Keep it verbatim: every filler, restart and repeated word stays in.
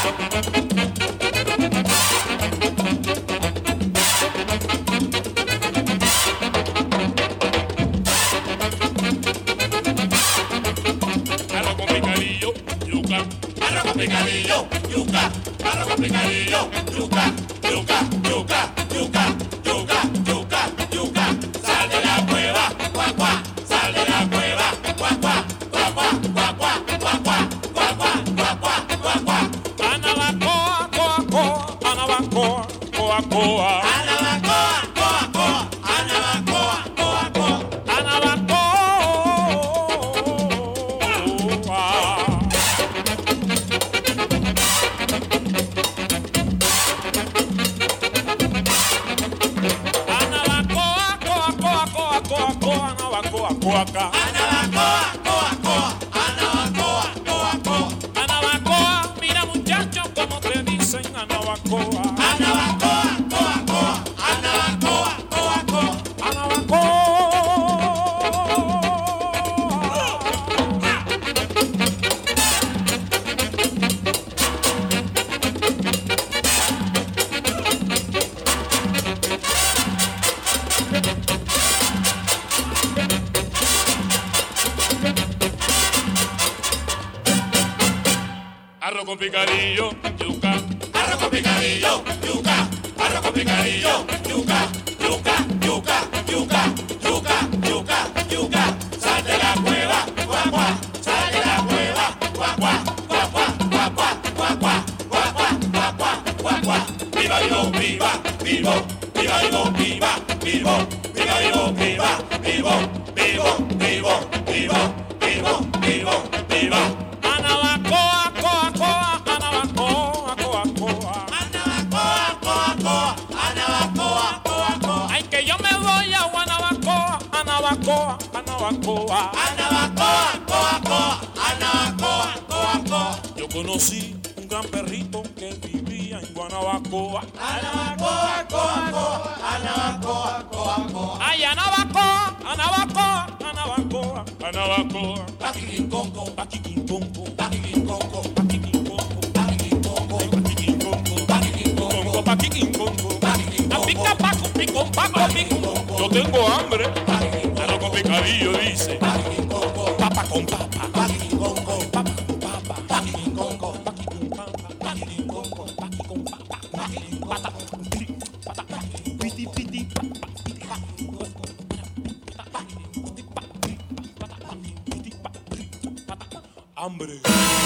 picadillo, yuca, arroz con picadillo, yuca, yuca, yuca, yuca, yuca, yuca, yuca, sal de la cueva, cuá, cuá, sal de la cueva, cuá, cuá, cuá, cuá, cuá, cuá, cuá, cuá, cuá, cuá, cuá, cuá, cuá. Anabacoa, coa, coa, anabacoa, coa, coa. Anabacoa, coa, coa, anabacoa, coa, coa. Anabacoa. Anabacoa, coa, coa, anabacoa, coa, coa. Anabacoa, mira muchacho, como te dicen anabacoa. Anabacoa, coa, coa, anabacoa, coa, coa. Anabacoa. Arroz con picadillo, yuca. Arroz con picadillo, yuca. Arroz con picadillo, yuca. Yuca, yuca, yuca, yuca, yuca, yuca. Sal de la cueva, cuá, cuá. Sal de la cueva, cuá, cuá, cuá, cuá, cuá, cuá, cuá, cuá, cuá, cuá, cuá, cuá, cuá. Viva, vivo, viva, vivo. Viva, vivo, viva, vivo. Viva, vivo, viva, vivo. Vivo, vivo, vivo, vivo, vivo, vivo. Anabacoa, coa, coa, anabacoa, coa, coa. Anabacoa, coa, coa, anabacoa, coa, coa. Ay, que yo me voy a Guanabacoa, anabacoa, anabacoa. Anabacoa, coa, coa, anabacoa, coa, coa. Yo conocí un gran perrito que vivía en Guanabacoa. Anabacoa, coa, coa, anabacoa, coa, coa. Ay, anabacoa, anabacoa, anabacoa, anabacoa. Paquiquinconco, paquiquinconco, paquiquinconco, paquiquinconco, paquiquinconco, paquiquinconco, paquiquinconco, paquiquinconco, paquiquinconco. A pica paco, picón, paco, picón. Yo tengo hambre. Arroz con picadillo dice. Paquiquinconco, papa con papa, paquiquinconco, papa con papa, paquiquinconco, paquiquinconco, paquiquinconco, paquiquinconco, pata, pata, piti, piti, hambre.